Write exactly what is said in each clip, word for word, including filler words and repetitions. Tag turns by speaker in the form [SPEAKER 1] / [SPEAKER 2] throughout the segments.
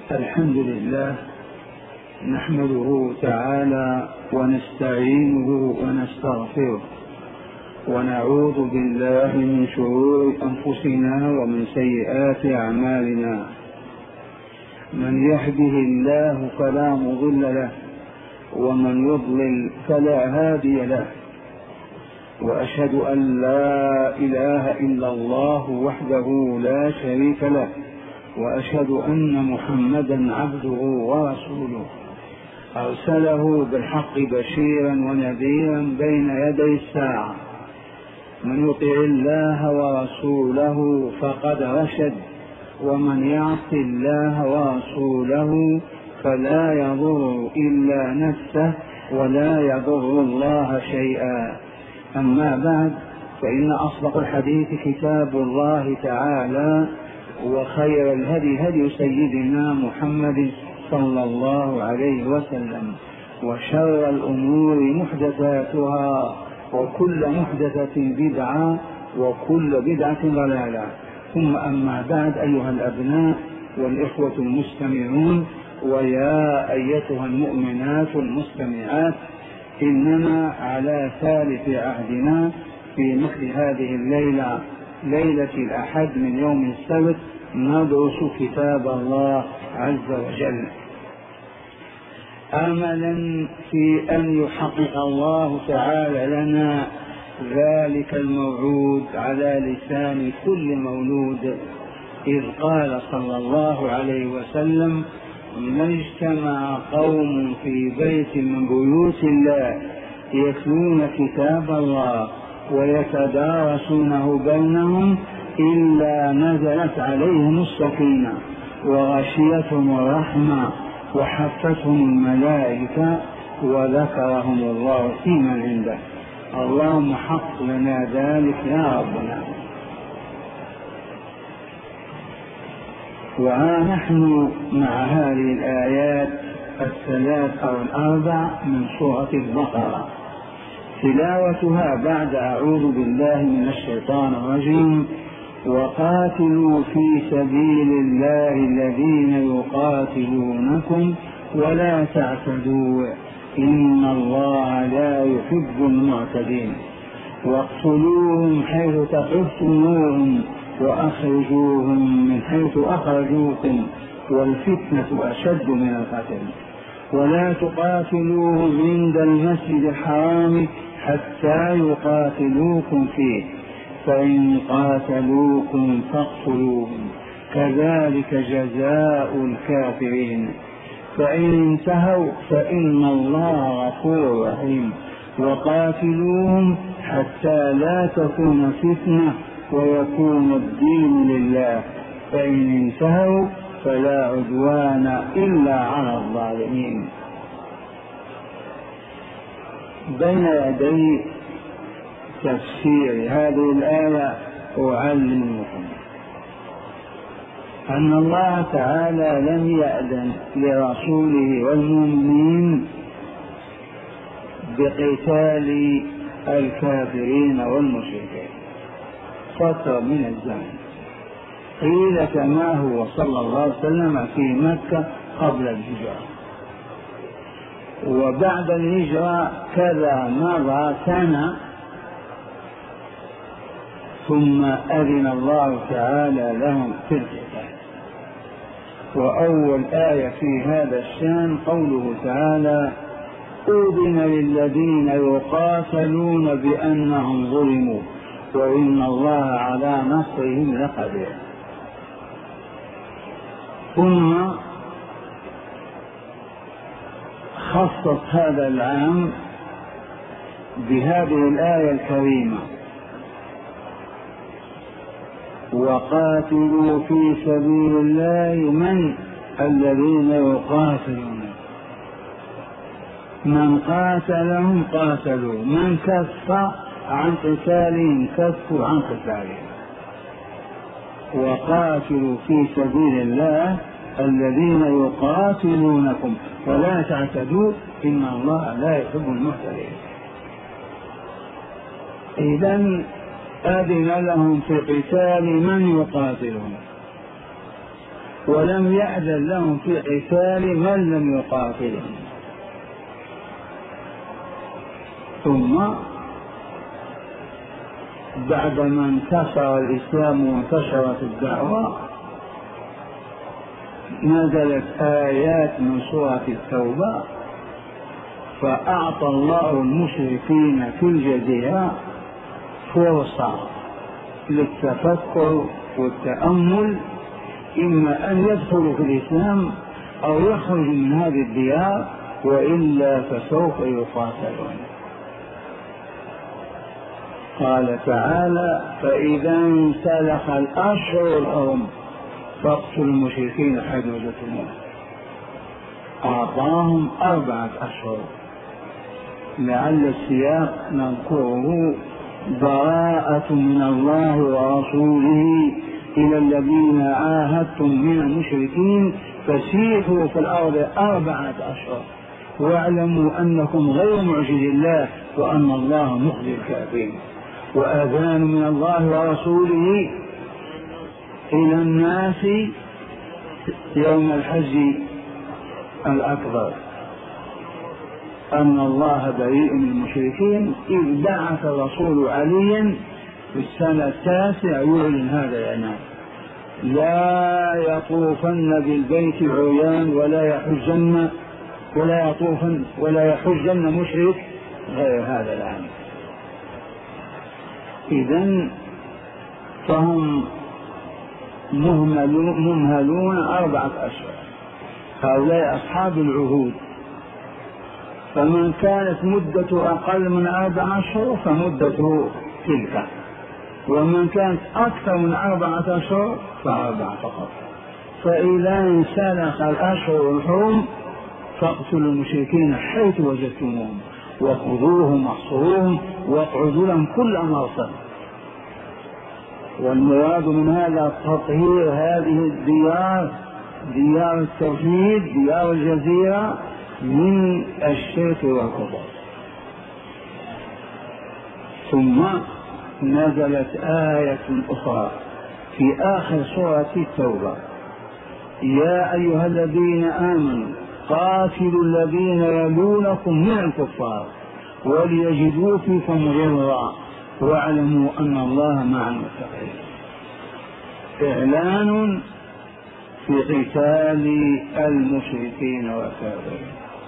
[SPEAKER 1] الحمد لله نحمده تعالى ونستعينه ونستغفره ونعوذ بالله من شرور أنفسنا ومن سيئات أعمالنا. من يهده الله فلا مضل له ومن يضلل فلا هادي له، وأشهد أن لا إله إلا الله وحده لا شريك له، وأشهد أن محمدا عبده ورسوله أرسله بالحق بشيرا ونذيرا بين يدي الساعة. من يطع الله ورسوله فقد رشد، ومن يعص الله ورسوله فلا يضر إلا نفسه ولا يضر الله شيئا. أما بعد، فإن أصدق الحديث كتاب الله تعالى، وخير الهدي هدي سيدنا محمد صلى الله عليه وسلم، وشر الأمور محدثاتها، وكل محدثة بدعة، وكل بدعة ضلالة. ثم أما بعد، أيها الأبناء والإخوة المستمعون، ويا أيتها المؤمنات المستمعات، إننا على ثالث عهدنا في مثل هذه الليلة، ليلة الأحد من يوم السبت، ندرس كتاب الله عز وجل، أملا في أن يحقق الله تعالى لنا ذلك الموعود على لسان كل مولود، إذ قال صلى الله عليه وسلم: ما اجتمع قوم في بيت من بيوت الله يتلون كتاب الله ويتدارسونه بينهم إلا نزلت عليهم السكينة وغشيتهم الرحمة وحفتهم الملائكة وذكرهم الله في من عنده. اللهم حق لنا ذلك يا ربنا. وها نحن مع هذه الآيات الثلاث أو الأربع من سورة البقرة، تلاوتها بعد أعوذ بالله من الشيطان الرجيم: وقاتلوا في سبيل الله الذين يقاتلونكم ولا تعتدوا إن الله لا يحب المعتدين، واقتلوهم حيث ثقفتموهم وأخرجوهم من حيث أخرجوكم والفتنة أشد من القتل، ولا تقاتلوهم عند المسجد الحرام حتى يقاتلوكم فيه، فإن قاتلوكم فاقتلوهم كذلك جزاء الكافرين، فإن انتهوا فإن الله غفور رحيم، وقاتلوهم حتى لا تكون فتنة ويكون الدين لله، فإن انتهوا فلا عدوان إلا على الظالمين. بين يدي تفسير هذه الآية أعلمكم أن الله تعالى لم يأذن لرسوله والمؤمنين بقتال الكافرين والمشركين فترة من الزمن، قيل كما هو صلى الله عليه وسلم في مكة قبل الهجرة، وبعد الهجرة كذا مضى سنة ثم أذن الله تعالى لهم في القتال. وأول آية في هذا الشان قوله تعالى: أذن للذين يقاتلون بأنهم ظلموا وإن الله على نصرهم لقدير. ثم خصص هذا العام بهذه الآية الكريمة: وقاتلوا في سبيل الله من الذين يقاتلون، من قاتلهم قاتلوا، من كف عن قتالهم كفوا عن قتالهم. وقاتلوا في سبيل الله الذين يقاتلونكم ولا تعتدوا إن الله لا يحب المعتدين. إذن أذن لهم في قتال من يقاتلهم، ولم يأذن لهم في قتال من لم يقاتلهم. ثم بعدما انتصر الإسلام وانتشرت الدعوة نزلت آيات من سورة التوبة، فأعطى الله المشركين في الجزيرة فرصة للتفكر والتأمل، إما أن يدخلوا في الإسلام أو يخرجوا من هذه الديار، وإلا فسوف يقاتلون. قال تعالى: فإذا انسلخ الأشهر الحرم فاقتلوا المشركين حيث وجدتموهم. أعطاهم أربعة أشهر، لعل السياق نذكره: براءة من الله ورسوله إلى الذين عاهدتم من المشركين فسيحوا في الأرض أربعة أشهر واعلموا أنكم غير معجز الله وأن الله مخزي الكافرين. وآذان من الله ورسوله إلى الناس يوم الحج الأكبر أن الله بريء من المشركين، إذ بعث الرسول عليا في السنة التاسعة يعلن هذا الإعلان: لا يطوفن بالبيت عريان ولا يحجن ولا يطوفن ولا يحجن مشرك غير هذا العام. إذن فهم مهملون أربعة أشهر، هؤلاء أصحاب العهود، فمن كانت مدته أقل من أربعة أشهر فمدته تلك، ومن كانت أكثر من أربعة أشهر فأربعة فقط. فإذا انسلخ الأشهر الحرم فاقتلوا المشركين حيث وجدتموهم وخذوهم واحصروهم واقعدوا لهم كل مرصد. والمراد من هذا تطهير هذه الديار، ديار التوحيد، ديار الجزيرة، من الشرك والكفر. ثم نزلت آية أخرى في آخر سورة التوبة: يا أيها الذين آمنوا قاتلوا الذين يلونكم من الكفار وليجدوا فيكم غلظة واعلموا أن الله مع المتقين. إعلان في قتال المشركين والكافرين.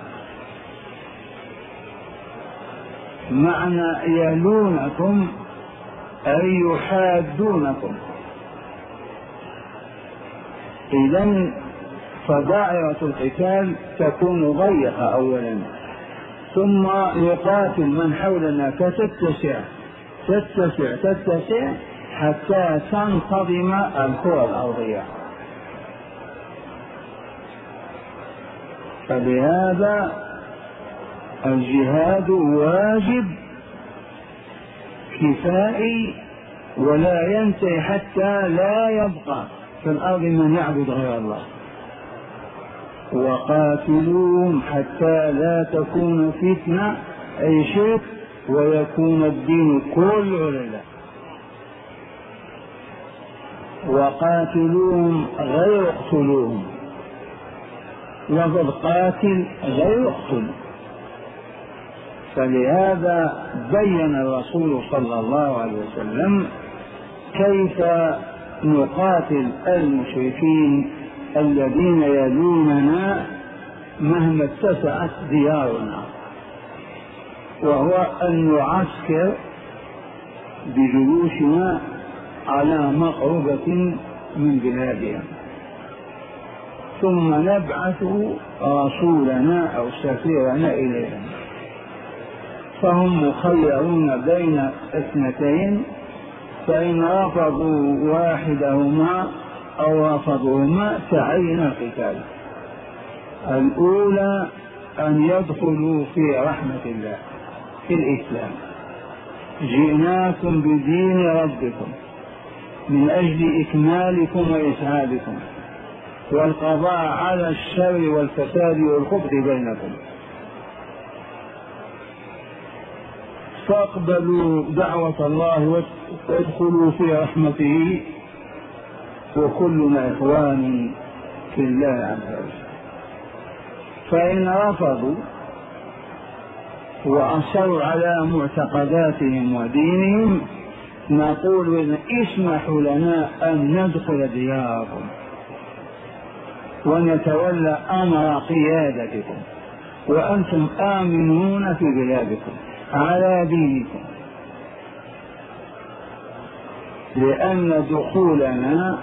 [SPEAKER 1] معنى يلونكم أي يحادونكم. إذن فدائرة القتال تكون ضيقة أولا، ثم يقاتل من حولنا فتتسع تتسع تتسع حتى تنتظم الكرة الأرضية. فلهذا الجهاد واجب كفائي ولا ينتهي حتى لا يبقى في الأرض من يعبد غير الله. وقاتلوهم حتى لا تكون فتنة أي شرك ويكون الدين كله لله. وقاتلوهم غير اقتلوهم، لفظ قاتل غير اقتل. فلهذا بين الرسول صلى الله عليه وسلم كيف نقاتل المشركين الذين يلوننا مهما اتسعت ديارنا، وهو أن نعسكر بجيوشنا على مقربة من بلادهم، ثم نبعث رسولنا أو سفيرنا إليهم، فهم مخيرون بين اثنتين، فإن رفضوا واحدهما أو رفضوهما تعين القتال. الأولى أن يدخلوا في رحمة الله في الإسلام: جئناكم بدين ربكم من أجل إكمالكم وإسعادكم والقضاء على الشر والفساد والخبث بينكم، فاقبلوا دعوة الله وادخلوا في رحمته وكلنا إخوان في الله عز وجل. فإن رفضوا وأصروا على معتقداتهم ودينهم نقول إن اسمحوا لنا أن ندخل دياركم ونتولى أمر قيادتكم وأنتم آمنون في بلادكم على دينكم، لأن دخولنا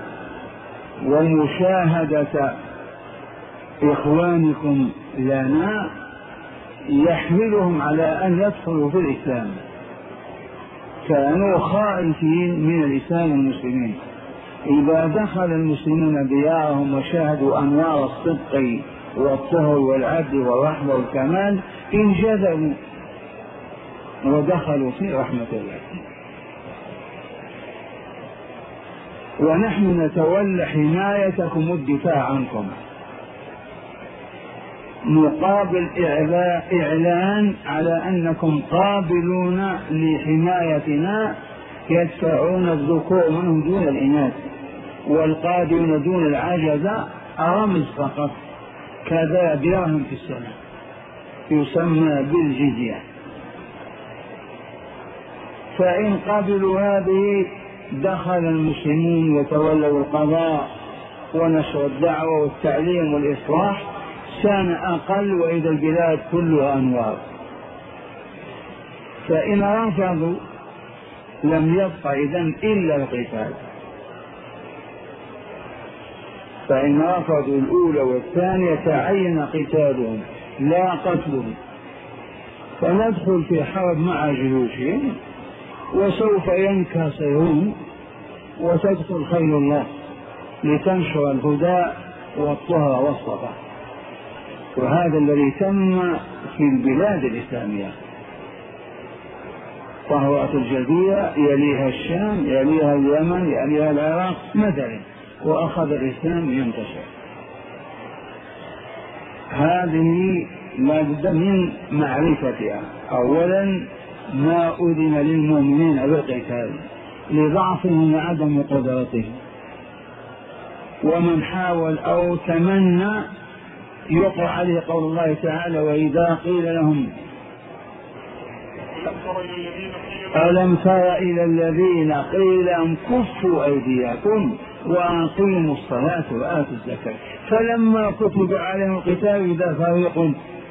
[SPEAKER 1] ومشاهدة إخوانكم لنا يحملهم على أن يدخلوا في الإسلام. كانوا خائفين من الإسلام والمسلمين، إذا دخل المسلمون ديارهم وشاهدوا أنوار الصدق والطهر والعدل والرحمة والكمال انجذبوا ودخلوا في رحمة الله. ونحن نتولى حمايتكم والدفاع عنكم مقابل إعلان على أنكم قابلون لحمايتنا، يدفعون الذكور منهم دون الإناث والقادرون دون العجزة، رمز فقط كذا درهم في السنة يسمى بالجزية. فإن قبلوا هذه دخل المسلمون وتولوا القضاء ونشر الدعوة والتعليم والإصلاح، كان أقل وإذا البلاد كلها أنوار. فإن رفضوا لم يبق إذن إلا القتال. فإن رفضوا الأولى والثانية تعين قتالهم لا قتلهم، فندخل في حرب مع جيوشهم وسوف ينكسرون وتدخل خيل الله لتنشر الهدى والطهر والصفاء. وهذا الذي تم في البلاد الإسلامية. طهوة الجزيرة يليها الشام يليها اليمن يليها العراق مثلا، وأخذ الإسلام ينتشر. هذه لابد من معرفتها. أولا ما أذن للمؤمنين بالقتال لضعفهم وعدم قدرتهم، ومن حاول أو تمنى يقع عليه قول الله تعالى وإذا قيل لهم ألم تر إلى الذين قيل لهم كفوا أيديكم وأقيموا الصلاة وآتوا الزكاة فلما كتب عليهم القتال إذا فريق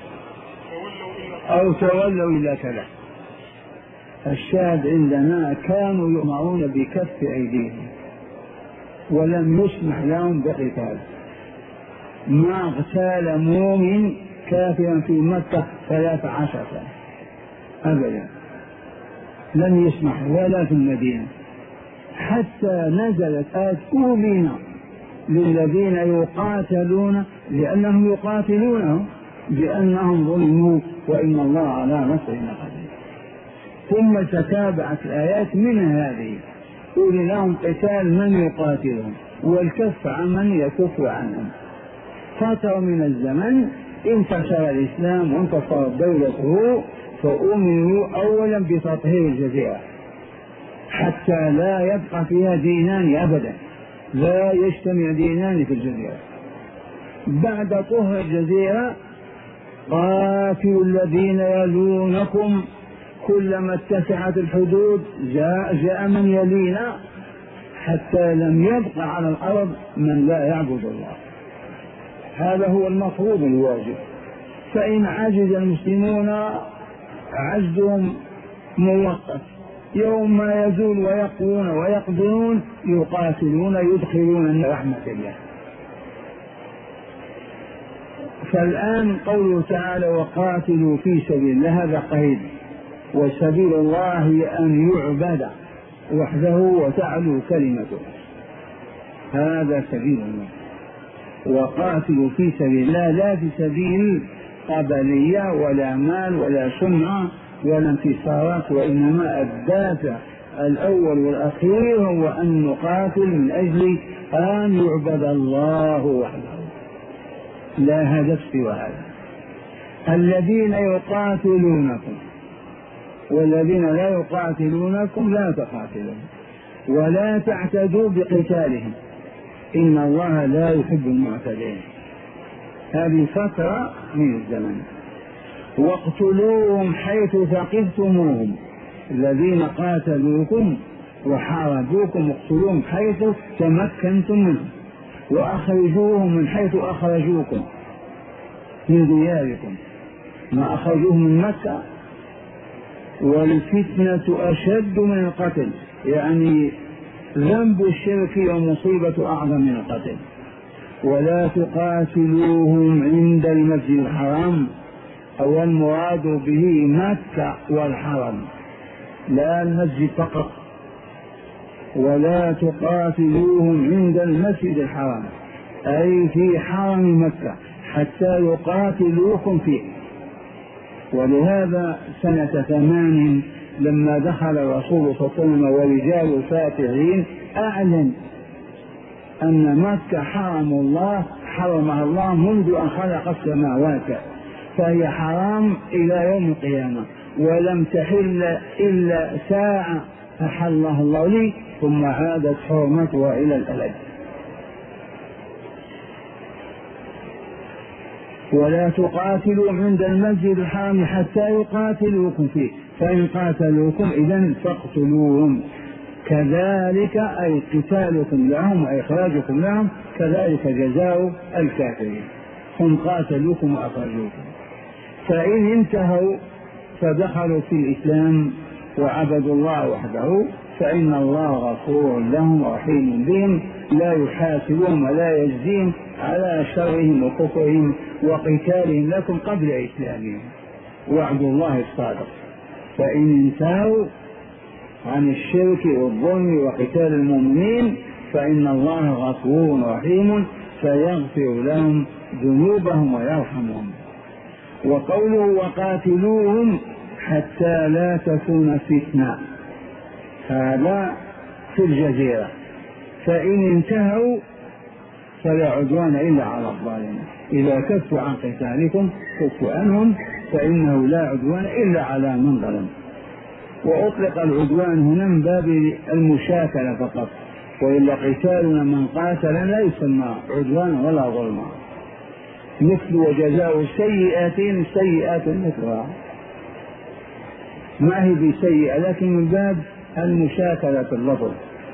[SPEAKER 1] أو تولوا إلى كذا. الشاهد عندنا كانوا يؤمرون بكف أيديهم ولم يسمح لهم بقتال. ما اغتال مؤمن كافرا في مكة ثلاث عشر سنة أبدا، لم يسمح ولا في المدينة، حتى نزلت آية أذن للذين يقاتلون لأنهم يقاتلونهم بأنهم ظلموا وإن الله على نصرهم قدير. ثم تتابعت الآيات من هذه أذن لهم قتال من يقاتلهم والكف عن من يكف عنهم. فترة من الزمن انتشر الإسلام وانتصرت دولته، فأمروا أولا بتطهير الجزيرة حتى لا يبقى فيها دينان أبدا، لا يجتمع دينان في الجزيرة. بعد طهر الجزيرة قاتلوا الذين يلونكم، كلما اتسعت الحدود جاء, جاء من يلينا حتى لم يبقى على الأرض من لا يعبد الله. هذا هو المفروض الواجب. فإن عجز المسلمون عجزهم مؤقت، يوم ما يزول ويقوون ويقدرون يقاتلون يدخلون من رحمة الله. فالآن قوله تعالى وقاتلوا في سبيل الله، هذا قيد، وسبيل الله أن يعبد وحده وتعلو كلمته، هذا سبيل الله. وقاتلوا في سبيل الله لا في سبيل قبلية ولا مال ولا سمعة ولا انتصارات، وإنما الدافع الأول والأخير هو أن نقاتل من أجل أن يعبد الله وحده، لا هدف سوى هذا. الذين يقاتلونكم والذين لا يقاتلونكم لا تقاتلون ولا تعتدوا بقتالهم، إن الله لا يحب المعتدين. هذه فترة من الزمن. واقتلوهم حيث ثقفتموهم، الذين قاتلوكم وحاربوكم اقتلوهم حيث تمكنتم منهم، وأخرجوهم من حيث أخرجوكم من دياركم، ما أخرجوهم من مكة. والفتنة أشد من القتل، يعني ذنب الشرك ومصيبة أعظم من القتل. ولا تقاتلوهم عند المسجد الحرام، أو المراد به مكة والحرم لا المسجد فقط. ولا تقاتلوهم عند المسجد الحرام أي في حرم مكة حتى يقاتلوكم فيه. ولهذا سنة ثمان لما دخل الرسول صلى الله عليه وسلم ورجال الفاتحين أعلن أن مكة حرم الله، حرمها الله منذ أن خلق السماوات، فهي حرام إلى يوم القيامة، ولم تحل إلا ساعة أحلها الله لي، ثم عادت حرمتها إلى الأبد. ولا تقاتلوا عند المسجد الحرام حتى يقاتلوكم فيه، فإن قاتلوكم إذن فاقتلوهم، كذلك أي قتالكم لهم وإخراجكم لهم كذلك جزاء الكافرين، هم قاتلوكم وأخرجوكم. فإن انتهوا فدخلوا في الإسلام وعبدوا الله وحده فإن الله غفور لهم ورحيم بهم، لا يحاسبهم ولا يجزيهم على شرهم وكفرهم وقتالهم لكم قبل إسلامهم، وعد الله الصادق. فإن انتهوا عن الشرك والظلم وقتال المؤمنين فإن الله غفور رحيم فيغفر لهم ذنوبهم ويرحمهم. وقوله وقاتلوهم حتى لا تكون فتنة، هذا في الجزيرة، فإن انتهوا فلا عدوان إلا على الظالمين. إذا كفوا عن قتالكم كفوا عنهم، فإنه لا عدوان إلا على من ظلم. وأطلق العدوان هنا من باب المشاكلة فقط، وإلا قتالنا من قاتل لا يسمى عدوان ولا ظلما. مثل وجزاء سيئة سيئات مثلها، ما هي بسيئة لكن من باب المشاكلة في اللفظ.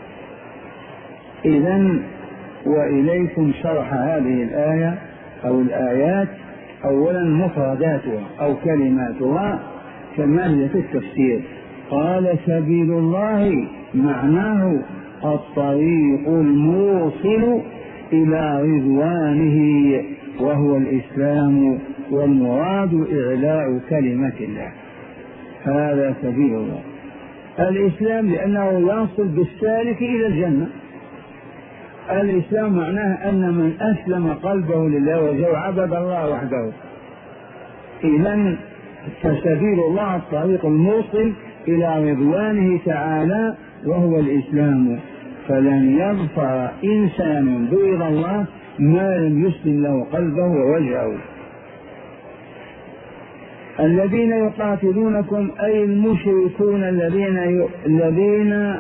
[SPEAKER 1] إذن وإليكم شرح هذه الآية أو الآيات، أولا مفرداتها أو كلماتها كما هي في التفسير. قال سبيل الله معناه الطريق الموصل إلى رضوانه وهو الإسلام، والمراد إعلاء كلمة الله، هذا سبيل الله. الإسلام لأنه يصل بالسالك إلى الجنة. الإسلام معناه أن من أسلم قلبه لله وجل عبد الله وحده. إذن فسبيل الله الطريق الموصل إلى رضوانه تعالى وهو الإسلام، فلن يظفر إنسان برضا الله ما لم يسلم له قلبه ووجهه. الذين يقاتلونكم أي المشركون الذين الذين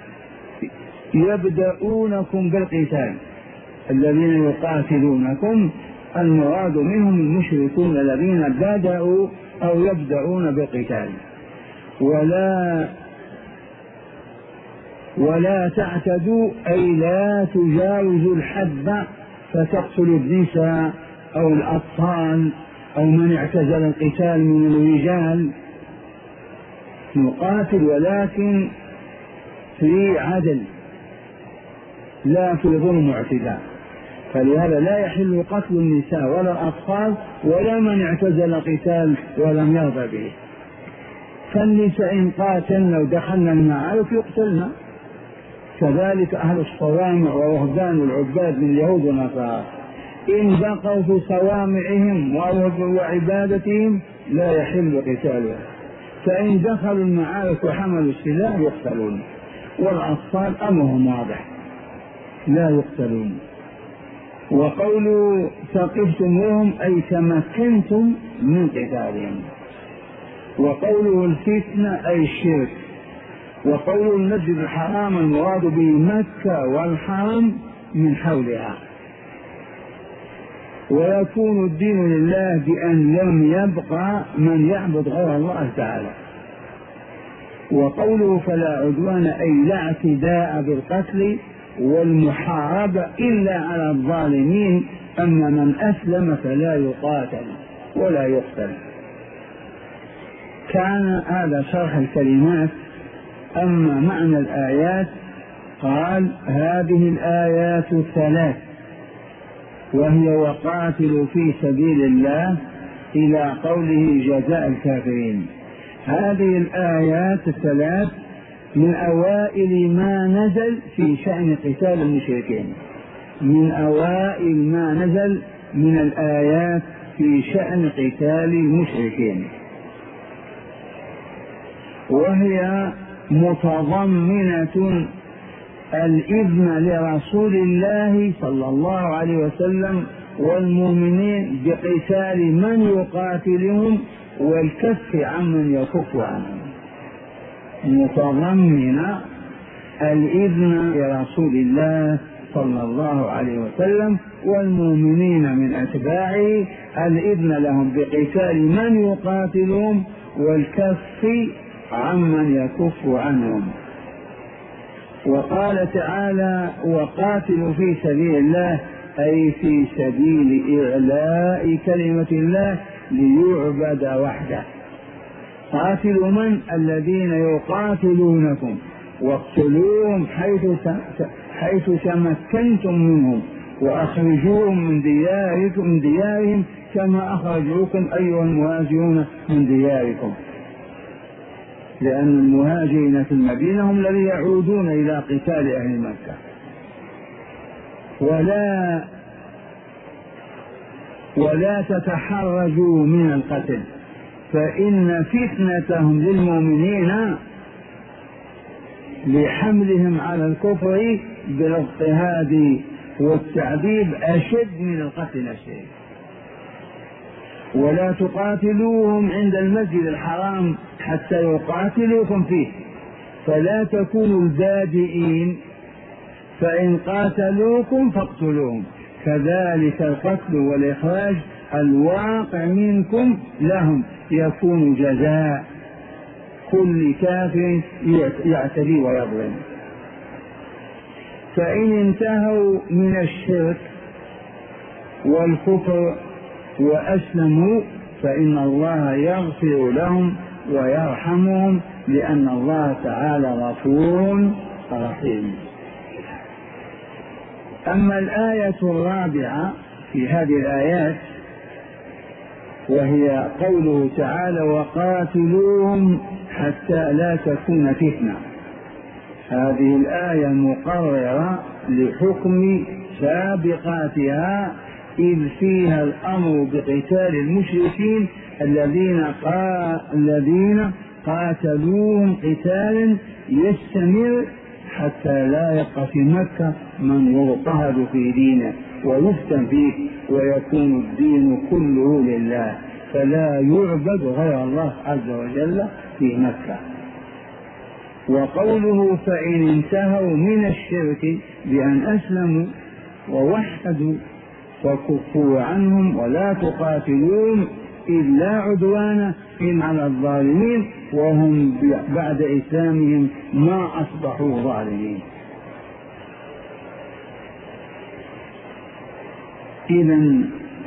[SPEAKER 1] يبدأونكم بالقتال، الذين يقاتلونكم المراد منهم المشركون الذين بدأوا أو يبدأون بالقتال. ولا ولا تعتدوا أي لا تجاوزوا الحد فتقتلوا النساء أو الأطفال أو من اعتزل القتال من الرجال. نقاتل ولكن في عدل لا في ظلم واعتداء، فلهذا لا يحل قتل النساء ولا الأطفال ولا من اعتزل القتال ولم يرضى به. فالنساء إن قاتلنا ودخلنا المعارك يقتلنا، كذلك أهل الصوامع ورهبان العباد من اليهود والنصارى إن بقوا في صوامعهم وعبادتهم لا يحل قتالهم، فإن دخلوا المعارك وحملوا السلاح يقتلون. والأطفال أمرهم واضح لا يقتلون. وقولوا ثقفتموهم أي تمكنتم من قتالهم. وقوله الفتنة أي الشرك. وقول المسجد الحرام المراد به مكة والحرم من حولها، ويكون الدين لله بأن لم يبقى من يعبد غير الله تعالى. وقوله فلا عدوان أي لا اعتداء بالقتل والمحاربة إلا على الظالمين، أما من أسلم فلا يقاتل ولا يقتل. كان هذا شرح الكلمات. أما معنى الآيات قال هذه الآيات الثلاث وهي وقاتلوا في سبيل الله إلى قوله جزاء الكافرين. هذه الآيات الثلاث من أوائل ما نزل في شأن قتال المشركين، من أوائل ما نزل من الآيات في شأن قتال المشركين، وهي متضمنة الإذن لرسول الله صلى الله عليه وسلم والمؤمنين بقتال من يقاتلهم والكف عمن يكف عنهم. متضمنة الإذن لرسول الله صلى الله عليه وسلم والمؤمنين من أتباعه الإذن لهم بقتال من يقاتلهم والكف عمن يكف عنهم. وقال تعالى وقاتلوا في سبيل الله أي في سبيل إعلاء كلمة الله ليعبد وحده. قاتلوا من الذين يقاتلونكم واقتلوهم حيث حيث تمكنتم منهم وأخرجوهم من دياركم من ديارهم كما أخرجوكم أيها المهاجرون من دياركم، لأن المهاجرين في المدينة هم الذين يعودون إلى قتال أهل مكة. ولا ولا تتحرجوا من القتل فإن فتنتهم للمؤمنين لحملهم على الكفر بالاضطهاد والتعذيب أشد من القتل نفسه. ولا تقاتلوهم عند المسجد الحرام حتى يقاتلوكم فيه فلا تكونوا البادئين، فإن قاتلوكم فاقتلوهم، كذلك القتل والإخراج الواقع منكم لهم يكون جزاء كل كافر يعتدي ويظلم. فإن انتهوا من الشرك والكفر وأسلموا فإن الله يغفر لهم ويرحمهم لأن الله تعالى غفور رحيم. أما الآية الرابعة في هذه الآيات وهي قوله تعالى وقاتلوهم حتى لا تكون فتنة، هذه الآية مقررة لحكم سابقاتها إذ فيها الأمر بقتال المشركين الذين قا... الذين قاتلوهم قتالا يستمر حتى لا يبقى في مكة من يضطهد في دينه ويفتن فيه ويكون الدين كله لله فلا يعبد غير الله عز وجل في مكة. وقوله فإن انتهوا من الشرك بأن أسلموا ووحدوا فكفوا عنهم ولا تقاتلون إلا عدوانا إن على الظالمين وهم بعد إسلامهم ما أصبحوا ظالمين. إذن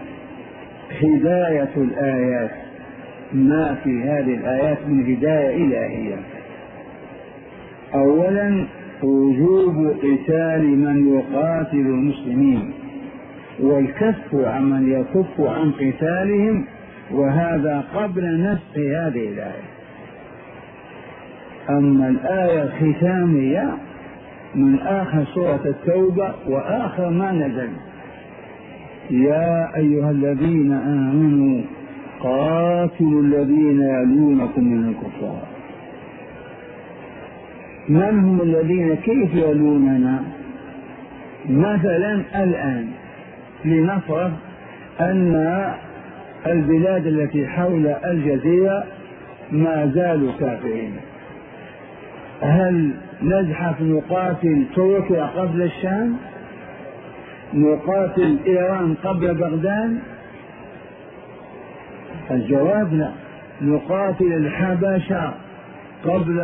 [SPEAKER 1] هداية الآيات ما في هذه الآيات من هداية إلهية. أولا وجوب قتال من يقاتل المسلمين والكف عمن يكف عن قتالهم، وهذا قبل نسخ هذه الآية. أما الآية الختامية من آخر سورة التوبة وآخر ما نزل يا أيها الذين آمنوا قاتلوا الذين يلونكم من الكفار. من هم الذين كيف يلوننا؟ مثلا الآن لنفرض أن البلاد التي حول الجزيرة ما زالوا كافرين، هل نزحف نقاتل تركيا قبل الشام؟ نقاتل إيران قبل بغداد؟ الجواب لا. نقاتل الحبشة قبل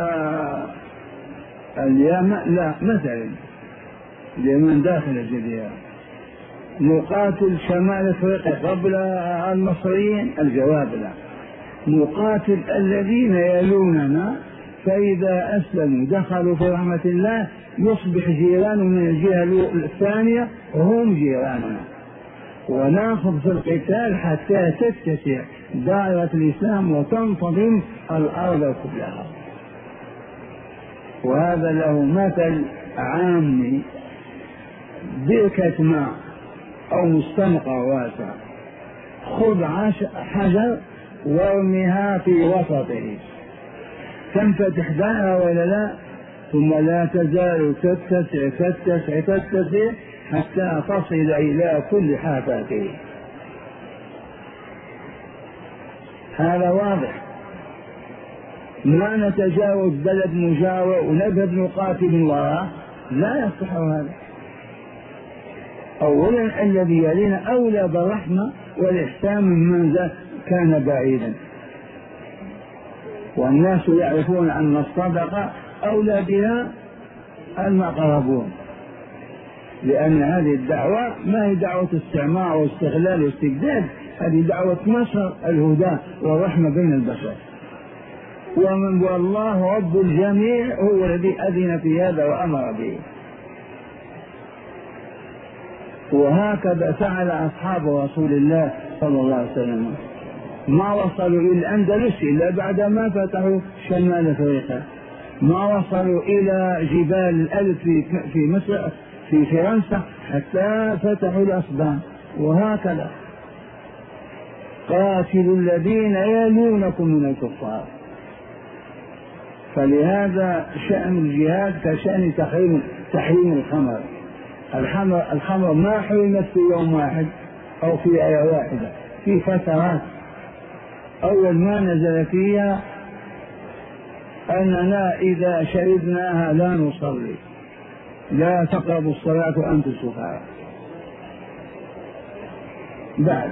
[SPEAKER 1] اليمن؟ لا، مثلا اليمن داخل الجزيرة. نقاتل شمال افريقيا قبل المصريين؟ الجواب لا. نقاتل الذين يلوننا، فإذا أسلموا دخلوا في رحمة الله يصبح جيران من الجهة الثانية وهم جيراننا، وناخذ في القتال حتى تتسع دائرة الإسلام وتنتظم الأرض كلها. وهذا له مثل عامي: بركة ماء أو مستنقع واسع، خذ حجر وارمها في وسطه، تنفتح دائرة ولا لا؟ ثم لا تزال تتسع تتسع تتسع حتى تصل إلى كل حافاته. هذا واضح. ما نتجاوز بلد مجاور ونذهب نقاتل الله، لا يصح هذا. أولا الذي يلينا أولى بالرحمة والإحسان من كان بعيدا، والناس يعرفون أن الصدقة أولى بها المقربون، لأن هذه الدعوة ما هي دعوة استعمار واستغلال واستبداد، هذه دعوة نشر الهدى والرحمة بين البشر. ومن والله رب الجميع هو الذي أذن في هذا وأمر به. وهكذا فعل أصحاب رسول الله صلى الله عليه وسلم، ما وصلوا إلى الأندلس إلا بعدما فتحوا شمال أفريقيا، ما وصلوا إلى جبال الألب في مصر في فرنسا حتى فتحوا الأسبان. وهكذا قاتلوا الذين يلونكم من الكفار. فلهذا شأن الجهاد كشأن تحريم تحريم الخمر. الخمر الخمر ما حرمت في يوم واحد أو في آية واحدة، في فترات. أول ما نزل فيها أننا إذا شربناها لا نصلي، لا تقربوا الصلاة وأنتم سكارى. بعد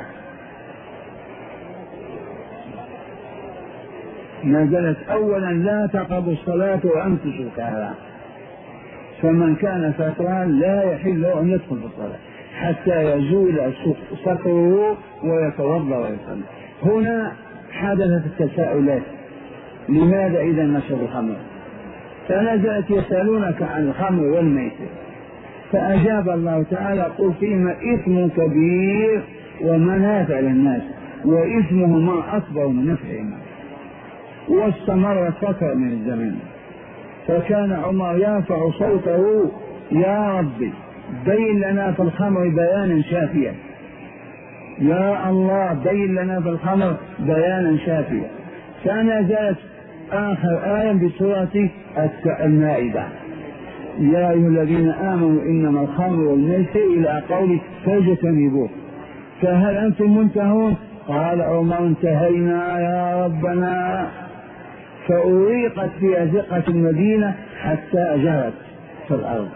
[SPEAKER 1] نزلت أولا لا تقربوا الصلاة وأنتم سكارى، فمن كان سكران لا يحل له أن يدخل في الصلاة حتى يزول سكره ويتوضأ ويصلي. هنا حدثت التساؤلات: لماذا إذا نشرب الخمر؟ فنزلت يسألونك عن الخمر والميسر، فأجاب الله تعالى: قل فيهما إثم كبير ومنافع للناس وإثمهما أكبر من نفعهما. واستمر فترة من الزمن، فكان عمر يرفع صوته: يا ربي بين لنا في الخمر بيانا شافيا، يا الله بين لنا في الخمر بيانا شافيا. فنزلت آخر آية بسورة المائدة: يا أيها الذين آمنوا إنما الخمر والميسر إلى قوله فاجتنبوه. فهل أنتم منتهون؟ قال عمر: انتهينا يا ربنا. فأريقت في أزقة المدينة حتى جرت في الأرض.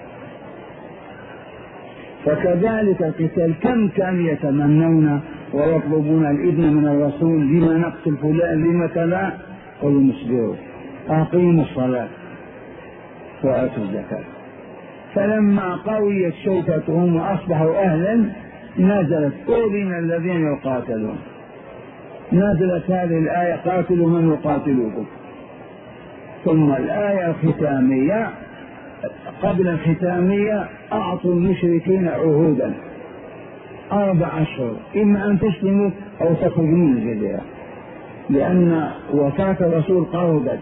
[SPEAKER 1] فكذلك القتال، كم كانوا يتمنون ويطلبون الإذن من الرسول: لما نقتل فلان، لما كذا؟ قلوا نصبروا، أقيموا الصلاة وآتوا الزكاة. فلما قويت شوكتهم وأصبحوا أهلا نزلت: أذن الذين يقاتلون. نزلت هذه الآية: قاتلوا من يقاتلوكم. ثم الآية الختامية قبل الختامية: أعطوا المشركين عهودا أربع أشهر، إما أن تسلموا أو تخرجوا من الجزيرة، لأن وفاة الرسول قربت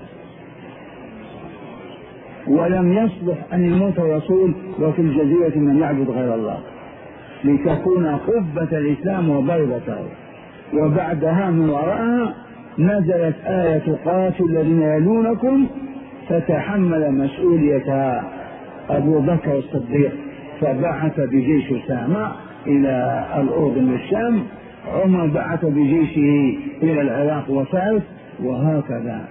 [SPEAKER 1] ولم يصلح أن يموت الرسول وفي الجزيرة من يعبد غير الله، لتكون قبة الإسلام وبيضته. وبعدها من وراءها نزلت آية: قاتلوا الذين يلونكم، فتحمل مسؤوليتها أبو بكر الصديق فبعث بجيش أسامة إلى الأردن والشام، عمر بعث بجيشه إلى العراق وفارس، وهكذا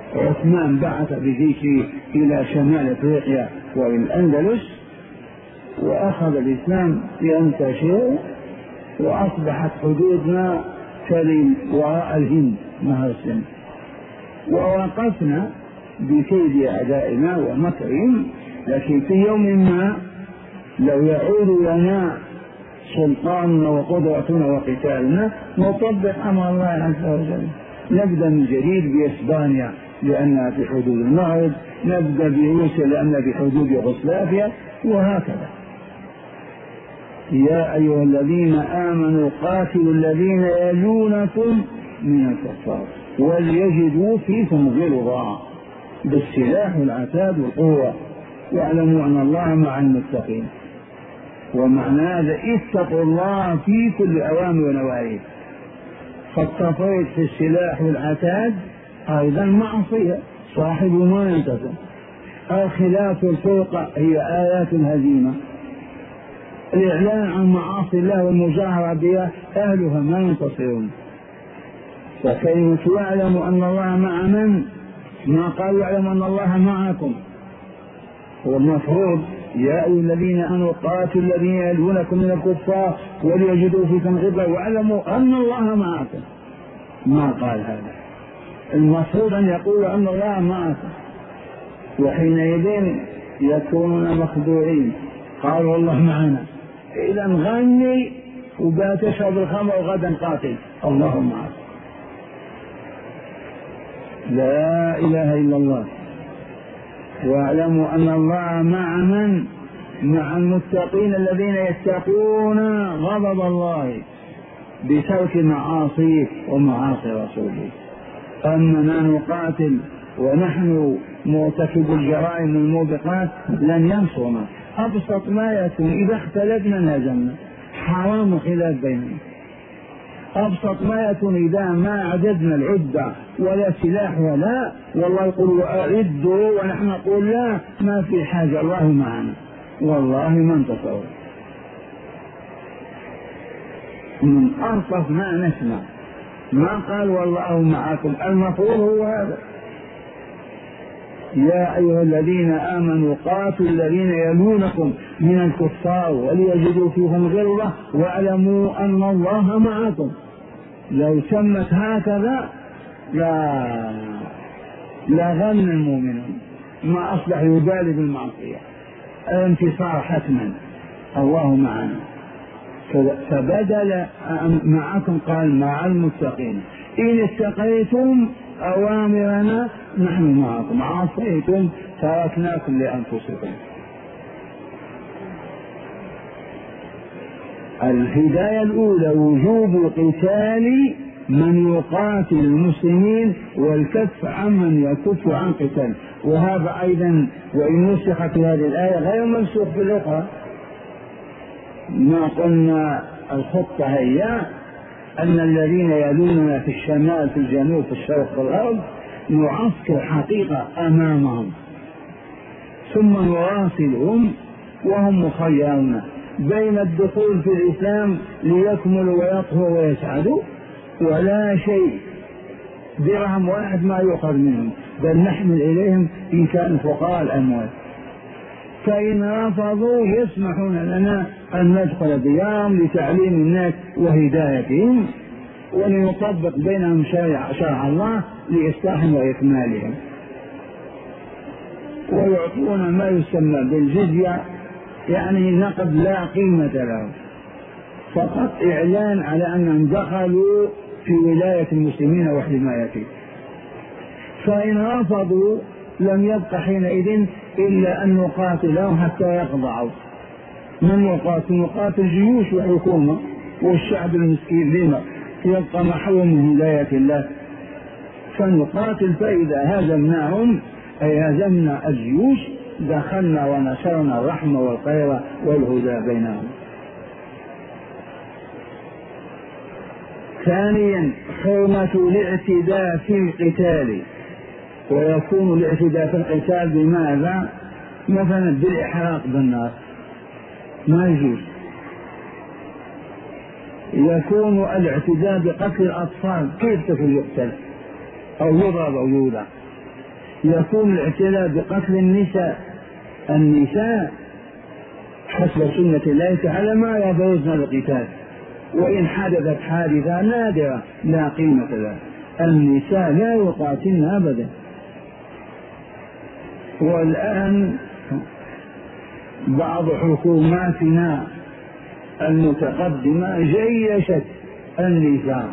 [SPEAKER 1] عثمان بعث بجيشه إلى شمال أفريقيا والأندلس، وأخذ الإسلام ينتشر، وأصبحت حدودنا كلم وراء الهند نهر السند، ووقفنا بكيد أعدائنا ومكرهم. لكن في يوم ما لو يعود لنا سلطاننا وقدرتنا وقتالنا نطبق أمر الله عز وجل. نبدأ من جديد بإسبانيا لأنها في حدود المغرب، نبدأ بروسيا لأنها في حدود يوغوسلافيا، وهكذا. يا أيها الذين آمنوا قاتلوا الذين يلونكم من الكفار وليجدوا فيكم غلظة بالسلاح والعتاد والقوة واعلموا أن الله مع المتقين. ومعنى هذا اتقوا الله في كل أوامر ونواهيه. فالتفريط في السلاح والعتاد أيضا معصية صاحبه ما ينتصر. الخلاف الفرقة هي آيات الهزيمة. الإعلان عن معاصي الله والمجاهرة بها أهلها ما ينتصرون. فكلمة يعلم أن الله مع من؟ ما قال يعلم أن الله معكم. هو المفروض يا أيها الذين آمنوا قاتلوا الذين يلونكم من الكفار وليجدوا فيكم غلظة واعلموا أن الله معكم. ما قال هذا. المفروض أن يقول أن الله معكم، وحينئذ يكونون مخدوعين. قالوا الله معنا، إذا غني وبات تشرب الخمر وغدا قاتل، الله معك. لا إله إلا الله. واعلموا أن الله مع من؟ مع المتقين الذين يتقون غضب الله بترك معاصيه ومعاصي رسوله. أما نقاتل ونحن مرتكب الجرائم الموبقات لن ينصرنا. أبسط ما يكون إذا اختلفنا انهزمنا، حرام خلاف بيننا. أبسط ما يكون إذا ما عددنا العدة ولا سلاح ولا، والله يقول أعدوا ونحن نقول لا، ما في حاجة، الله معنا، والله ما انتصروا. من أرطف ما نسمع، ما قال والله معكم، المفروض هو هذا. يا أيها الذين آمنوا قاتلوا الذين يلونكم من الكفار وليجدوا فيهم غلظة واعلموا أن الله معكم. لو تمت هكذا لا لا غنى المؤمنون، ما أصبح يبالي بالمعصية. الانتصار حتما، الله معنا. فبدل معكم قال مع المتقين. إن اتقيتم أوامرنا نحن معكم، عصيتم تركناكم لأنفسكم. الهداية الأولى وجوب قتال من يقاتل المسلمين والكف عمن يكف عن قتال. وهذا أيضا وإن نسخت هذه الآية غير منسوخ بالأخرى. ما قلنا الخطة هي أن الذين يلوننا في الشمال في الجنوب في الشرق في الأرض نعسكر حقيقة أمامهم، ثم نراسلهم وهم مخيرون بين الدخول في الإسلام ليكملوا ويطهروا ويسعدوا، ولا شيء درهم واحد ما يؤخذ منهم، بل نحمل إليهم إن كانوا فقراء الأموال. فإن رفضوا يسمحون لنا أن ندخل ديارهم لتعليم الناس وهدايتهم، ولنطبق بينهم شرع, شرع الله لإصلاحهم وإكمالهم. ويعطون ما يسمى بالجزية، يعني نقد لا قيمة له، فقط إعلان على أنهم دخلوا في ولاية المسلمين وحمايتهم. فإن رفضوا لم يبق حينئذ إلا أن نقاتلهم حتى يخضعوا. من يقاتل؟ نقاتل جيوش وحكومة والشعب المسكين لما يبقى محروم من هداية الله، فنقاتل. فإذا هزمناهم أي هزمنا الجيوش دخلنا ونشرنا الرحمة والخير والهدى بينهم. ثانيا حرمة الاعتداء في القتال. ويكون الاعتداء في القتال بماذا؟ مثلا بالإحراق بالنار، ما يجوز. يكون الاعتداء بقتل الأطفال، كيف طفل يقتل أو يضرب أو يولع. يكون الاعتداء بقتل النساء، النساء حسب سنة الله تعالى ما يجوزن القتال، وإن حدثت حادثة نادرة لا قيمة لها. النساء لا يقاتلن أبدا. والآن بعض حكوماتنا المتقدمة جيشت النساء،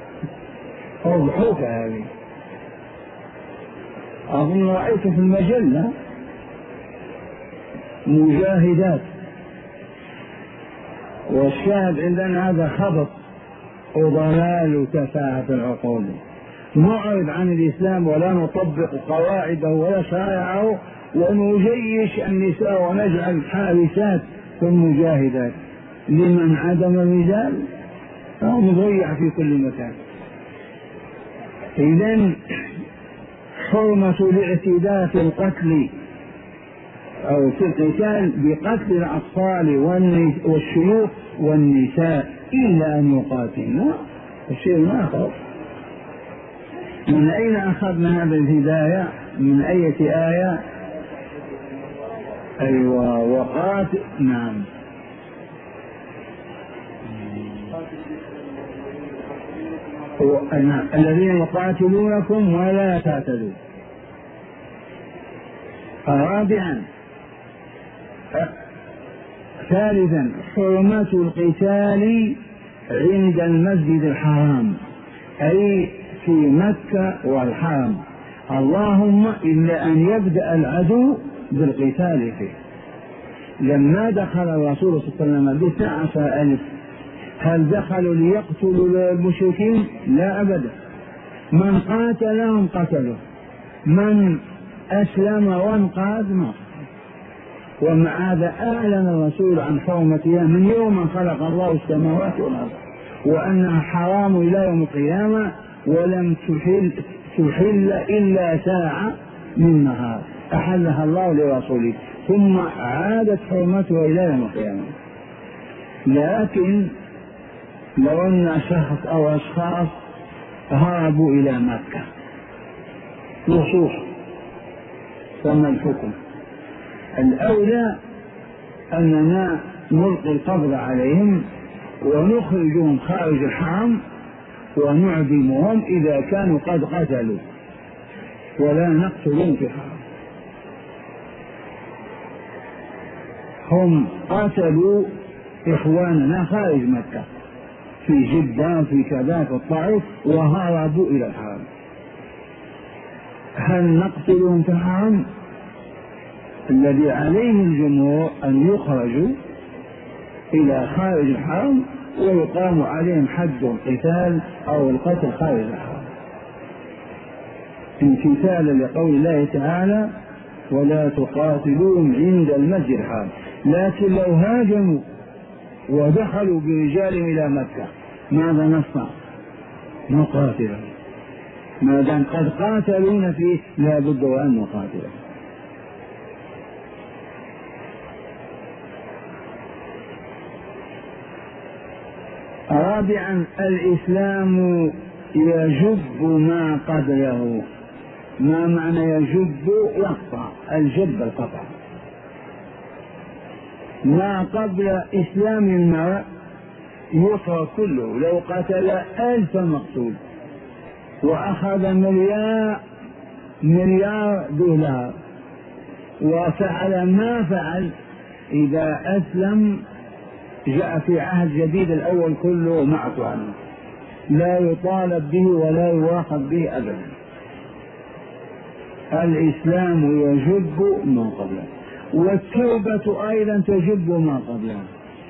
[SPEAKER 1] أضحوك هذه، أظن رأيت في المجلة مجاهدات. والشاهد عندنا هذا خبط وضلال وتفاهة العقول. نعرض عن الإسلام ولا نطبق قواعده ولا شرائعه، ونجيش النساء ونجعل حارسات والمجاهدات. لمن عدم الرجال فهو مضيع في كل مكان. إذن حرمة الاعتداء في القتل أو في القتال بقتل الأطفال والشيوخ والنساء إلا أن يقاتلنا، الشيء آخر. من أين أخذنا هذه الهداية؟ من أية آية؟ أيوة، وقاتل. نعم، الذين يقاتلونكم ولا تعتدوا. رابعا ثالثا حرمة القتال عند المسجد الحرام، أي في مكة والحرم، اللهم إلا أن يبدأ العدو بالقتال فيه. لما دخل الرسول صلى الله عليه وسلم بتسعة ألف، هل دخلوا ليقتلوا المشركين؟ لا أبدا. من قاتلهم قتلوا، من أسلم وانقاد ما. ومع هذا أعلن الرسول عن حرمتها من يوم خلق الله السماوات والأرض، وأنها حرام إلى يوم القيامة، ولم تحل, تحل إلا ساعة من نهار أحلها الله لرسوله، ثم عادت حرمتها إلى يوم القيامة. لكن لو أن شخص أو أشخاص هربوا إلى مكة لصوص، فما الحكم؟ الأولى أننا نلقي القبض عليهم ونخرجهم خارج الحرم ونعدمهم إذا كانوا قد قتلوا، ولا نقتلهم في الحرم. هم قتلوا إخواننا خارج مكة في جدة في كذا في الطائف وهربوا إلى الحرم، هل نقتلهم في الحرم؟ الذي عليه الجمهور أن يخرجوا إلى خارج الحرم ويقام عليهم حد القتال أو القتل خارج الحرم، امتثالا لقول الله تعالى ولا تقاتلوهم عند المسجد الحرام. لكن لو هاجموا ودخلوا برجالهم إلى مكة ماذا نصنع؟ نقاتلهم، ما دام قد قاتلون فيه لا بد وأن نقاتلهم. رابعا الإسلام يجب ما قبله. ما معنى يجب؟ يقطع، الجب القطع. ما قبل إسلام المرء يطرد كله. لو قتل ألف مقتول وأخذ مليار مليار دولار وفعل ما فعل، إذا أسلم جاء في عهد جديد الأول كله معفو عنه، لا يطالب به ولا يواخذ به أبدا. الإسلام يجب ما قبله، والتوبة أيضا تجب ما قبلها.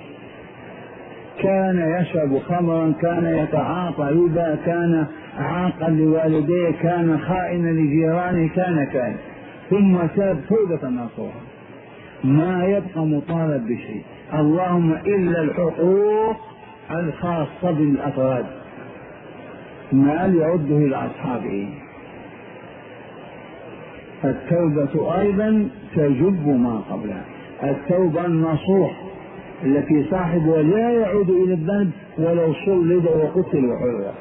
[SPEAKER 1] كان يشرب خمرا، كان يتعاطى ربا، كان عاقا لوالديه، كان خائنا لجيرانه، كان كان ثم تاب توبة نصوحا، ما يبقى مطالب بشيء، اللهم إلا الحقوق الخاصة بالأفراد ما يعده لأصحابه. التوبة أيضا تجب ما قبلها. التوبة النصوح التي صاحبها لا يعود إلى الذنب ولو صلد وقتل وحرق.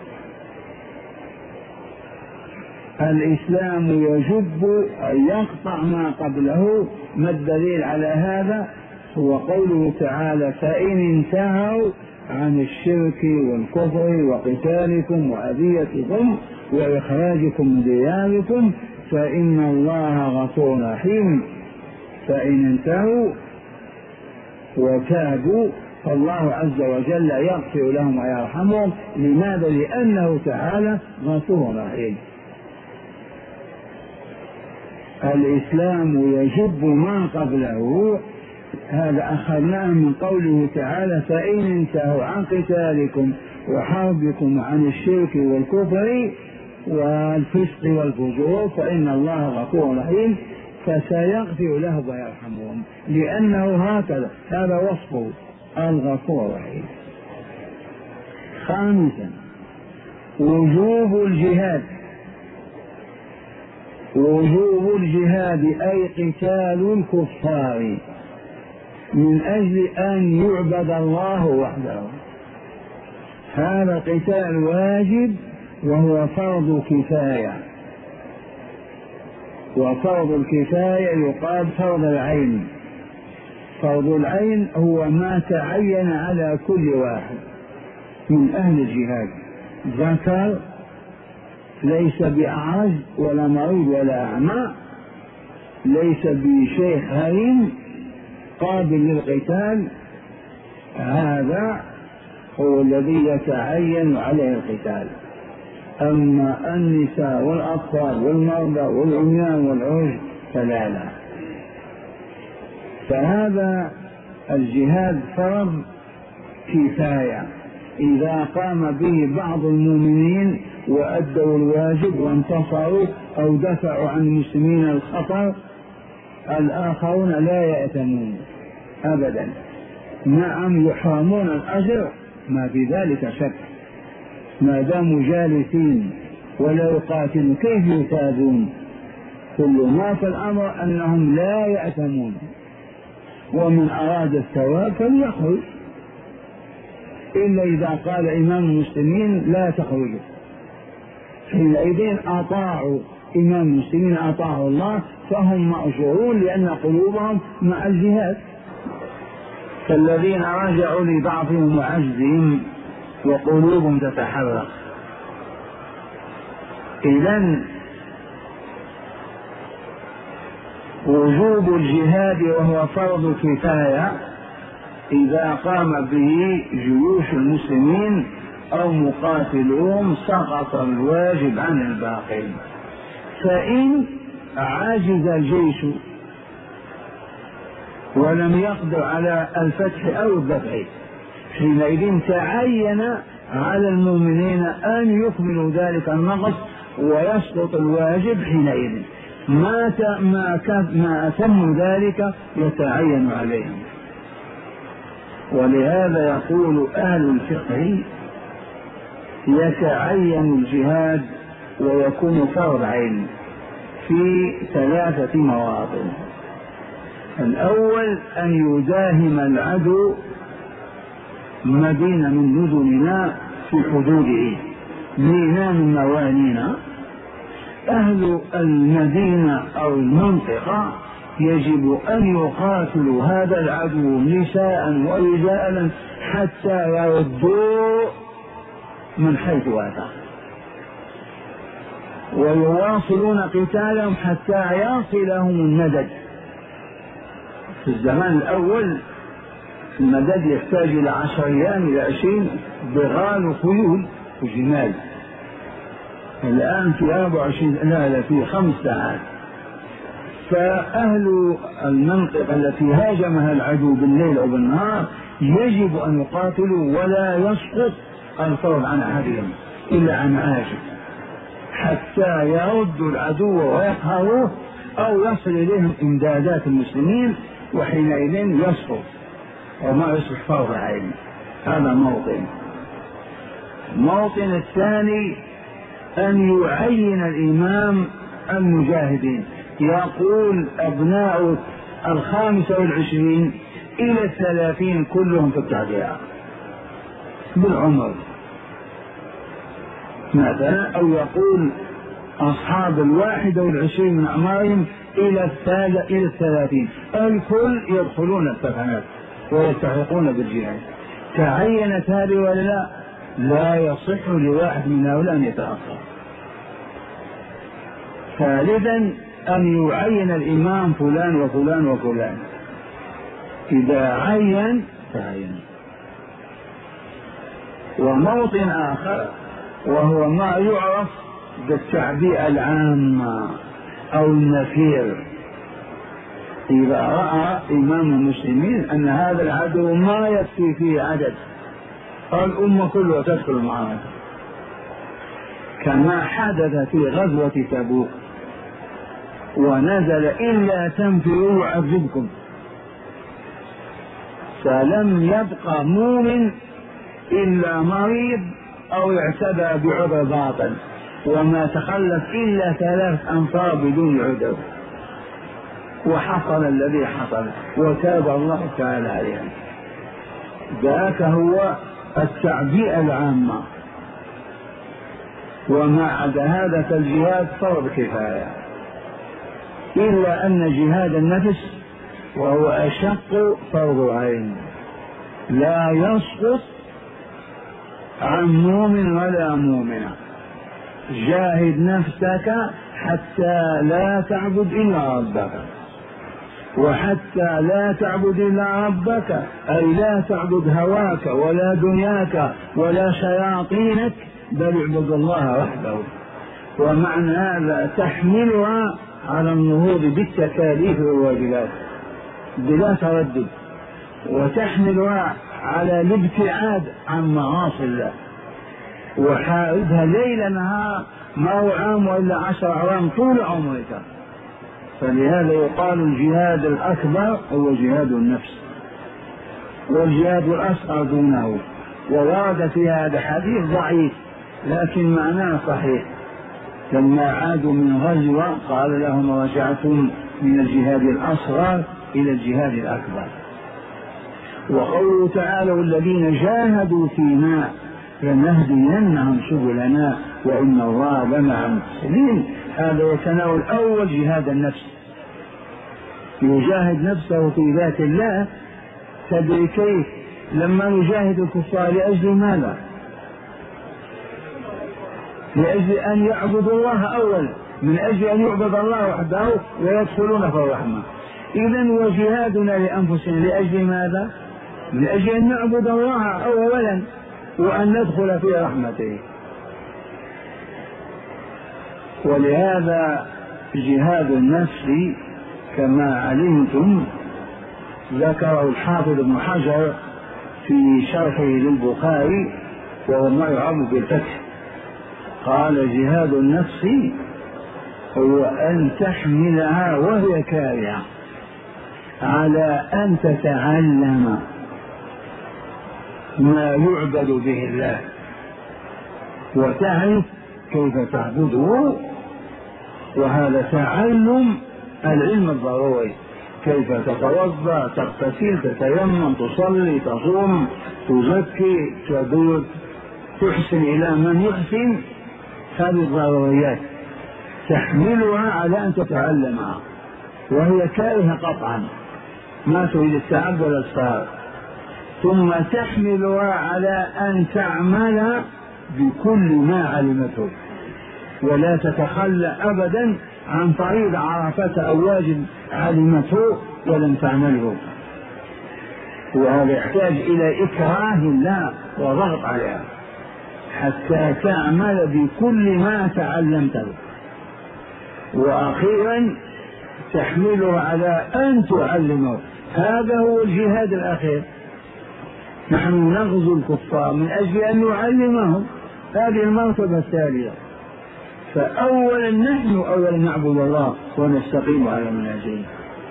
[SPEAKER 1] الإسلام يجب أن يقطع ما قبله. ما الدليل على هذا؟ هو قوله تعالى فإن انتهوا عن الشرك والكفر وقتالكم وأذيتكم وإخراجكم من دياركم فإن الله غفور رحيم. فإن انتهوا وتابوا فالله عز وجل يغفر لهم ويرحمهم. لماذا؟ لأنه تعالى غفور رحيم. الإسلام يجب ما قبله، هذا أخذناه من قوله تعالى فإن انتهوا عن قتالكم وحربكم عن الشرك والكفر والفسق والفجور فإن الله غفور رحيم، فسيغفر له ويرحمهم لأنه هكذا، هذا وصفه الغفور الرحيم. خامسا وجوب الجهاد. وجوب الجهاد أي قتال الكفار من أجل أن يعبد الله وحده، هذا قتال واجب وهو فرض كفاية، وفرض الكفاية يقال فرض العين. فرض العين هو ما تعين على كل واحد من أهل الجهاد، ذكر ليس بأعرج ولا مريض ولا أعمى، ليس بشيخ هرم قابل للقتال، هذا هو الذي يتعين عليه القتال. أما النساء والأطفال والمرضى والعميان والعرج فلا لا. فهذا الجهاد فرض كفاية، إذا قام به بعض المؤمنين وأدوا الواجب وانتصروا أو دفعوا عن المسلمين الخطر، الآخرون لا يأتمون أبدا. نعم يحرمون الأجر، ما في ذلك شك، ما داموا جالسين ولا يقاتلون كيف يثابون؟ كل ما في الأمر أنهم لا يأتمون، ومن أراد الثواب فليخرج، إلا إذا قال إمام المسلمين لا تخرجوا، حينئذ أطاعوا إمام المسلمين، أطاعوا الله، فهم مأجورون لأن قلوبهم مع الجهاد. فالذين رجعوا لضعفهم وعجزهم وقلوبهم تتحرك. إذن وجوب الجهاد وهو فرض كفاية إذا قام به جيوش المسلمين أو مقاتلون سقط الواجب عن الباقين. فإن عجز الجيش ولم يقدر على الفتح أو الدفع حينئذ تعين على المؤمنين أن يكملوا ذلك النقص ويسقط الواجب حينئذ. ما ما أتموا ذلك يتعين عليهم. ولهذا يقول أهل الفقه يتعين الجهاد ويكون فرض عين في ثلاثة مواطن. الأول أن يداهم العدو مدينة من مدننا في حدوده، ميناء من موانينا، أهل المدينة أو المنطقة يجب أن يقاتلوا هذا العدو نساء ورجالا حتى يردوا من حيث أتى، ويواصلون قتالهم حتى يصلهم المدد. في الزمان الأول المدد يحتاج إلى عشر أيام إلى عشرين بغال وخيول وجمال. الآن في أربع وعشرين لا لا في خمس ساعات. فأهل المنطقة التي هاجمها العدو بالليل أو بالنهار يجب أن يقاتلوا ولا يسقط الفرض عن أحدهم إلا عن عاجز حتى يردوا العدو ويقهروه أو يصل إليهم إمدادات المسلمين، وحينئذ يسقط وما يصبح فرض عين. هذا موطن. الموطن الثاني أن يعين الإمام المجاهدين، يقول أبناء الخامسة والعشرين إلى الثلاثين كلهم في التعبئة بالعمر مثلا، أو يقول أصحاب الواحدة والعشرين من أعمارهم إلى الثالث إلى الثلاثين الكل يدخلون الثقنات ويلتحقون بالجهاد. تعينت هذه ولا لا؟ لا يصح لواحد من هؤلاء أن يتأخر. ثالثا أن يعين الإمام فلان وفلان وفلان، إذا عين تعين. وموطن آخر وهو ما يعرف بالتعبئة العامة أو النفير، إذا رأى إمام المسلمين أن هذا العدو ما يكفي فيه عدد الأمة كلها تدخل معه، كما حدث في غزوة تبوك ونزل إلا تنفروا يعذبكم، فلم يبقى مؤمن إلا مريض أو اعتدى بعذر باطل، وما تخلف إلا ثلاث أنفار بدون عذر، وحصل الذي حصل وتاب الله تعالى عليهم. ذاك هو التعبئة العامة. وما عدا هذا فالجهاد فرض كفاية، إلا أن جهاد النفس وهو أشق فرض عين لا يسقط عن مؤمن ولا مؤمنة. جاهد نفسك حتى لا تعبد إلا ربك، وحتى لا تعبد إلا ربك أي لا تعبد هواك ولا دنياك ولا شياطينك، بل اعبد الله وحده. ومعنى هذا تحملها على النهوض بالتكاليف والواجبات بلا تردد، وتحملها على الابتعاد عن معاصي الله، وحاربها ليل نهار، ما هو عام وإلا عشر أعوام طول عمرك. فلهذا يقال الجهاد الأكبر هو جهاد النفس، والجهاد الأصغر دونه. وورد في هذا حديث ضعيف لكن معناه صحيح، لما عادوا من غزوة قال لهم رجعتم من الجهاد الأصغر إلى الجهاد الأكبر. وقوله تعالى والذين جاهدوا فينا لنهدينهم سبلنا وإن الله لمع المحسنين، هذا يتناول أول جهاد النفس، يجاهد نفسه في ذات الله. تدري كيف؟ لما نجاهد الكفار لأجل ماذا؟ لأجل أن يعبدوا الله أولا، من أجل أن يعبد الله وحده ويدخلون في الرحمة. إذن وجهادنا لأنفسنا لأجل ماذا؟ من أجل أن نعبد الله أولا وأن ندخل في رحمته. ولهذا جهاد النفس كما علمتم ذكره الحافظ ابن حجر في شرحه للبخاري وهو ما يعرف بالفتح، قال جهاد النفس هو أن تحملها وهي كارهة على أن تتعلم ما يعبد به الله وتعرف كيف تعبده، وهذا تعلم العلم الضروري، كيف تتوضا تغتسل تتيمم تصلي تصوم تزكي تدور تحسن إلى من يحسن، هذه الضروريات تحملها على أن تتعلمها وهي كارهة قطعا ما تريد التعب ولا السهر، ثم تحملها على أن تعمل بكل ما علمته ولا تتخلى أبدا عن فريض عرفة أو واجب علمته ولم تعمله، وهذا يحتاج إلى إكراه الله وضغط عليها حتى تعمل بكل ما تعلمته. وأخيرا تحمله على أن تعلمه، هذا هو الجهاد الأخير. نحن نغزو الكفار من أجل أن نعلمهم، هذه المرتبة الثانية. فأولا نحن أولا نعبد الله ونستقيم على منهجه،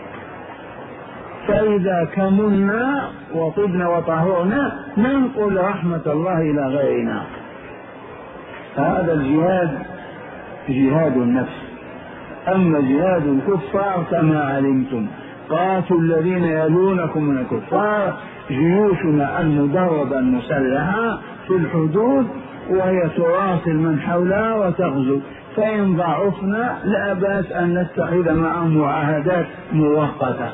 [SPEAKER 1] فإذا كملنا وطبنا وطهرنا ننقل رحمة الله إلى غيرنا. هذا الجهاد جهاد النفس. أما جهاد الكفار كما علمتم قاتلوا الذين يلونكم من الكفار، جيوشنا المدربة المسلحة في الحدود وهي تواصل من حولها وتغزو، فإن ضعفنا لا بأس أن نتخذ معهم معاهدات مؤقتة،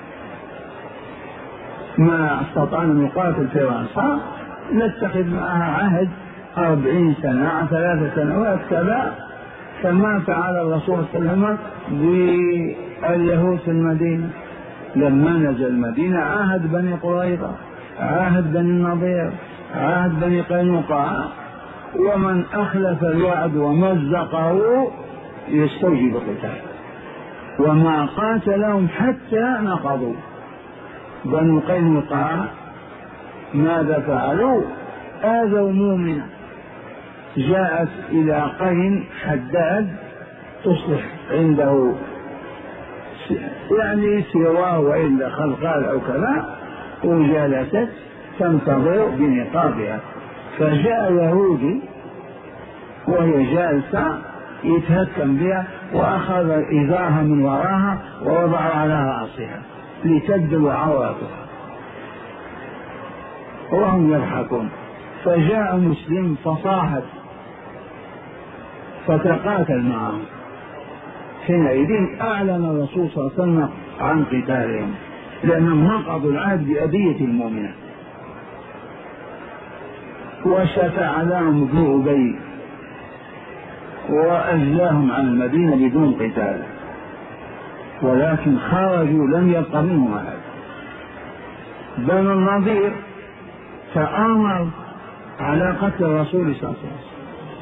[SPEAKER 1] ما استطعنا نقاتل في الأنصار نتخذ معها عهد أربعين سنة ثلاث سنوات كذا، كما فعل الرسول صلى الله عليه وسلم باليهود في المدينة. لما نزل المدينة عاهد بني قريظة، عاهد بني النضير، عاهد بني قينقاع، ومن أخلف الوعد ومزقه يستوجب قتال، وما قاتلهم حتى نقضوا. بني قينقاع ماذا فعلوا؟ آذوا مؤمنا، جاءت إلى قين حداد تصلح عنده يعني سواه وإلا خلقال أو كذا، وجلست تنتظر بنقابها، فجاء يهودي وهي جالسة يتهكم بها وأخذ إزارها من وراها ووضع على رأسها لتبدو عورتها وهم يضحكون. فجاء مسلم فصاحت فتقاتل معهم. حينئذ أعلن الرسول صلى الله عليه وسلم عن قتالهم، لأنهم نقضوا العهد بأذية المؤمنين. وشفع لهم ابن أبي وأجلاهم عن المدينة بدون قتال، ولكن خرجوا لم يبق منهم أحد. بنو النضير تآمر على قتل الرسول صلى الله عليه وسلم،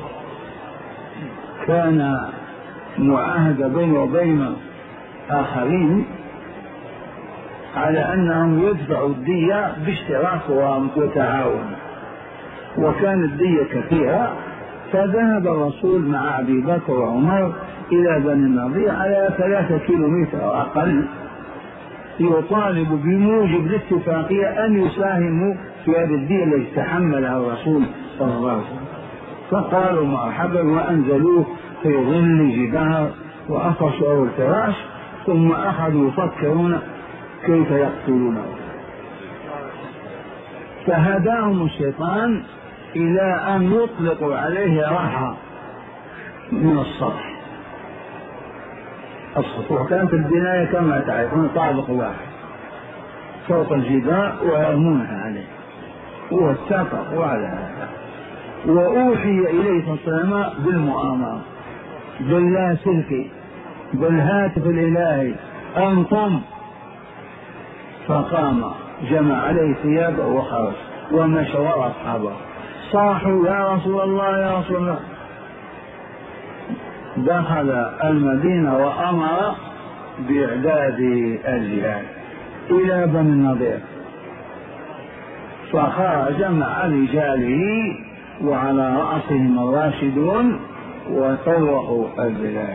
[SPEAKER 1] كان معاهدة بينه وبين آخرين على أنهم يدفعوا الدية باشتراك وتعاون، وكانت الدية كثيرة. فذهب الرسول مع أبي بكر وعمر إلى بني النضير على ثلاثة كيلومتر أو أقل، يطالب بموجب الاتفاقية أن يساهموا في هذه الدية التي تحملها الرسول صلى الله عليه وسلم. فقالوا مرحبا، وأنزلوه في ظل جبال وأفرشوا الفراش، ثم أخذوا يفكرون كيف يقتلونه. فهداهم الشيطان إلى أن يطلقوا عليه رحى من السطح. السطوح كانت في البناية كما تعرفون طابق واحد فوق الجبال ويرمونها عليه، واتفق وعلى هذا. وأوحي إليه صلى الله عليه وسلم بالمؤامرة، باللاسلكي، بالهاتف الإلهي أنتم. فقام جمع عليه ثيابه وخرج ومشى وراء أصحابه، صاحوا يا رسول الله يا رسول الله. دخل المدينة وأمر بإعداد الجهاد إلى بني النضير، فخرج مع رجاله وعلى رأسهم الراشدون وطوقوا البلاد.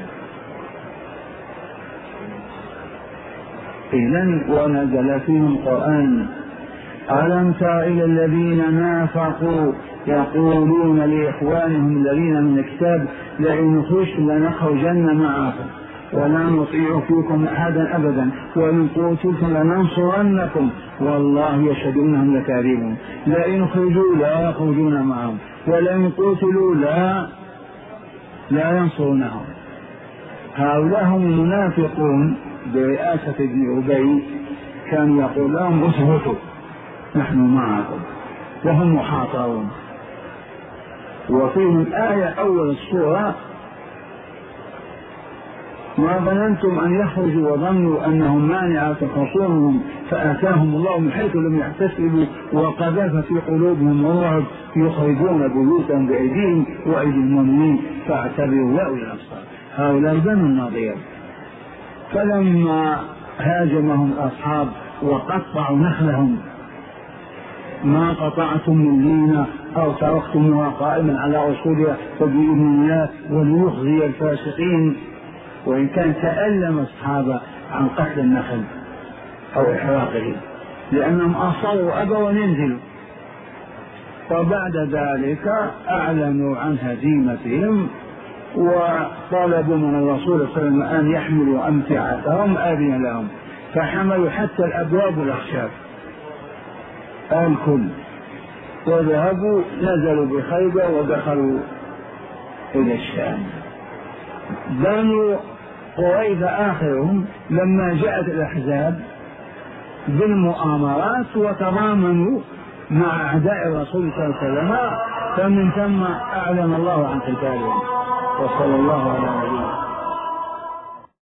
[SPEAKER 1] إذن ونزل فيهم القرآن: ألم تر إلى الذين نافقوا يقولون لإخوانهم الذين من الكتاب لئن خرجتم لنخرجن معكم ولا نطيع فيكم أحدا أبدا وإن قتلتم لننصرنكم والله يشهد إنهم لكاذبون. لئن خرجوا لا يخرجون معهم ولئن قتلوا لا لا ينصرونهم. هؤلاء هم المنافقون برئاسة ابن أبي، كان يقول لهم اثبتوا نحن معكم، وهم محاصرون. وفيهم آية أول السورة: ما ظننتم أن يخرجوا وظنوا أنهم مانعة خصومهم فآتاهم الله من حيث لم يحتسبوا وقذف في قلوبهم الرعب يخرجون بيوتهم بأيديهم وأيدي المؤمنين فاعتبروا يا أولي الأبصار. هؤلاء بنو النضير. فلما هاجمهم الأصحاب وقطعوا نخلهم: ما قطعتم من لينة أو تركتموها قائما على أصولها فبإذن الله وليخزي الفاسقين. وإن كان تألم الصحابة عن قتل النخل أو إحراقه لأنهم أصروا أبوا ينزلوا. وبعد ذلك أعلنوا عن هزيمتهم وطلبوا من الرسول صلى الله عليه وسلم أن يحملوا أمتعتهم، آذن لهم فحملوا حتى الأبواب والأخشاب الكل، وذهبوا نزلوا بخيبر ودخلوا إلى الشام. بنو قريظة آخرهم لما جاءت الأحزاب بالمؤامرات وتضامنوا مع أعداء الرسول صلى الله عليه وسلم، فمن ثم أعلن الله عن قتالهم. وصلى الله على نبينا